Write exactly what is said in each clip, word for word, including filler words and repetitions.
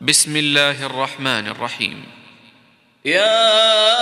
بسم الله الرحمن الرحيم. يا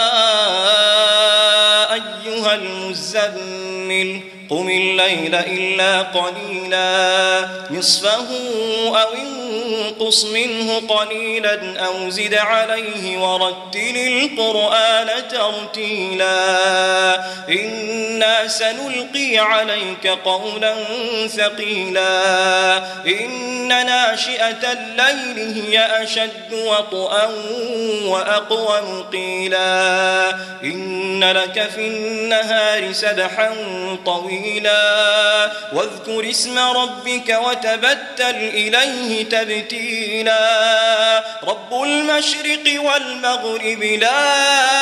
أيها المزمل قم الليل إلا قليلا نصفه أو انقص منه قليلا أو زد عليه ورتل القرآن ترتيلا إنا سنلقي عليك قولا ثقيلا إن ناشئة الليل هي أشد وطئا وأقوم قيلا إن لك في النهار سبحا طويلا واذكر اسم ربك وتبتل إليه تبتيلا رب المشرق والمغرب لا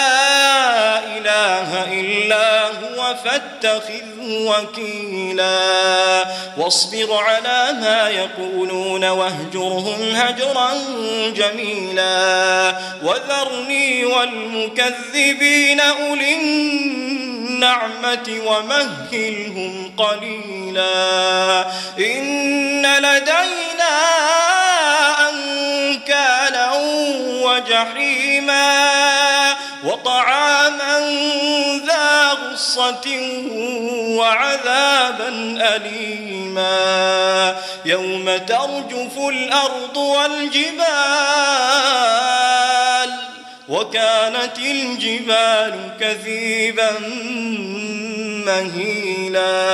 إله إلا هو فاتخذه وكيلا واصبر على ما يقولون واهجرهم هجرا جميلا وذرني والمكذبين أولي النعمة ومهلهم قليلا إن لدينا أنكالا وجحيما وطعاما ذا غصة وعذابا أليما يوم ترجف الأرض والجبال وكانت الجبال كثيبا مهيلا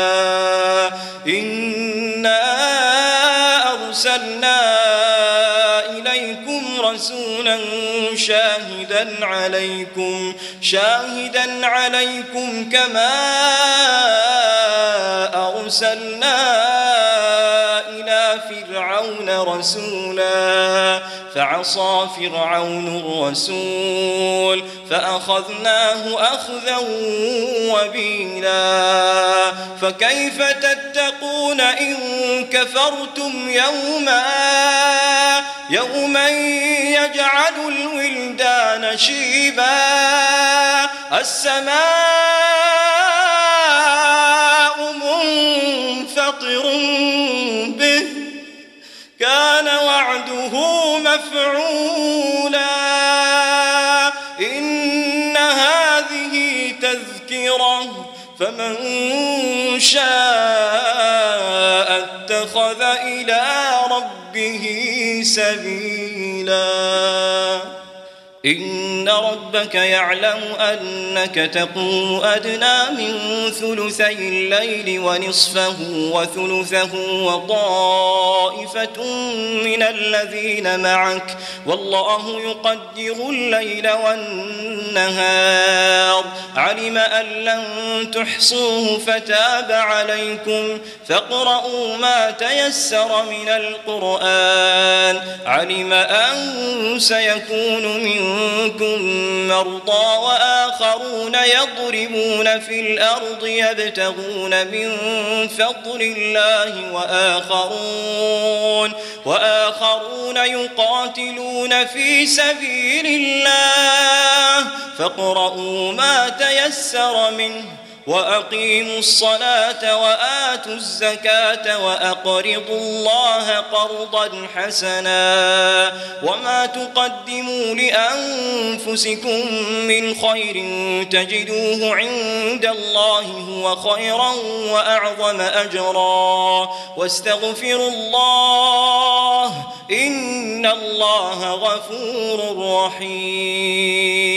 إنا أرسلنا إليكم رسولا شاهدا عليكم شاهدا عليكم كما أرسلنا إلى فرعون رسولا فعصى فرعون الرسول فأخذناه أخذا وبيلا فكيف تتقون إن كفرتم يوما يوما يجعل الولدان شيبا السماء منفطر به كان وعده مفعولا إن هذه تذكرة فمن شاء اتخذ إلى ربه سبيلا إن ربك يعلم أنك تقوم أدنى من ثلثي الليل ونصفه وثلثه وطائفة من الذين معك والله يقدر الليل والنهار علم أن لن تحصوه فتاب عليكم فاقرؤوا ما تيسر من القرآن علم أن سيكون منكم مرضى وآخرون يضربون في الأرض يبتغون من فضل الله وآخرون وآخرون يقاتلون في سبيل الله فاقرؤوا ما تيسر منه وأقيموا الصلاة وآتوا الزكاة وأقرضوا الله قرضا حسنا وما تقدموا لأنفسكم من خير تجدوه عند الله هو خيرا وأعظم أجرا واستغفروا الله إن الله غفور رحيم.